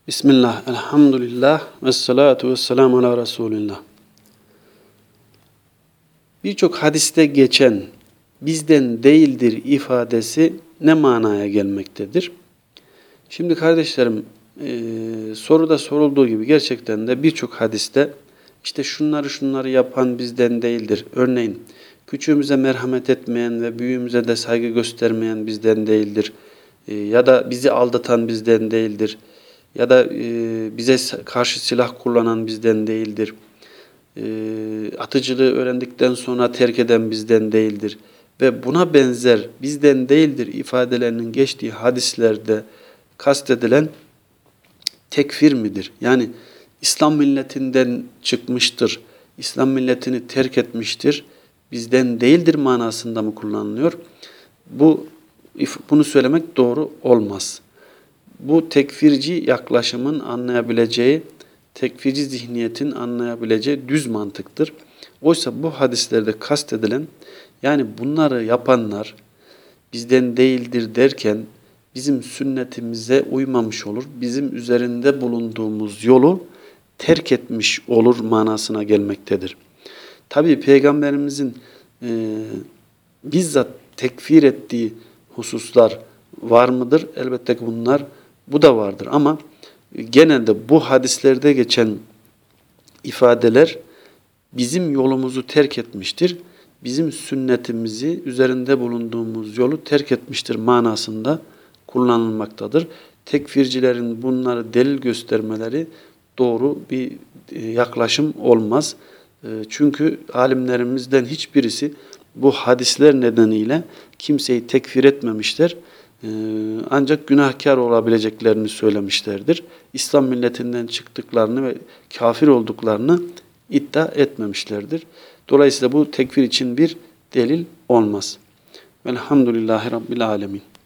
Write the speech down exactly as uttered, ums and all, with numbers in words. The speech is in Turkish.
Bismillah, elhamdülillah, ve salatu ve selamu ala Resulillah. Birçok hadiste geçen bizden değildir ifadesi ne manaya gelmektedir? Şimdi kardeşlerim, e, soruda sorulduğu gibi gerçekten de birçok hadiste işte şunları şunları yapan bizden değildir. Örneğin küçüğümüze merhamet etmeyen ve büyüğümüze de saygı göstermeyen bizden değildir. E, ya da bizi aldatan bizden değildir. Ya da e, bize karşı silah kullanan bizden değildir. E, atıcılığı öğrendikten sonra terk eden bizden değildir. Ve buna benzer bizden değildir ifadelerinin geçtiği hadislerde kastedilen tekfir midir? Yani İslam milletinden çıkmıştır, İslam milletini terk etmiştir, bizden değildir manasında mı kullanılıyor? Bu bunu söylemek doğru olmaz. Bu tekfirci yaklaşımın anlayabileceği, tekfirci zihniyetin anlayabileceği düz mantıktır. Oysa bu hadislerde kastedilen, yani bunları yapanlar bizden değildir derken bizim sünnetimize uymamış olur, bizim üzerinde bulunduğumuz yolu terk etmiş olur manasına gelmektedir. Tabii Peygamberimizin e, bizzat tekfir ettiği hususlar var mıdır? Elbette ki bunlar bu da vardır ama genelde bu hadislerde geçen ifadeler bizim yolumuzu terk etmiştir. Bizim sünnetimizi, üzerinde bulunduğumuz yolu terk etmiştir manasında kullanılmaktadır. Tekfircilerin bunları delil göstermeleri doğru bir yaklaşım olmaz. Çünkü alimlerimizden hiçbirisi bu hadisler nedeniyle kimseyi tekfir etmemişler. Ancak günahkar olabileceklerini söylemişlerdir. İslam milletinden çıktıklarını ve kafir olduklarını iddia etmemişlerdir. Dolayısıyla bu tekfir için bir delil olmaz. Velhamdülillahi Rabbil alemin.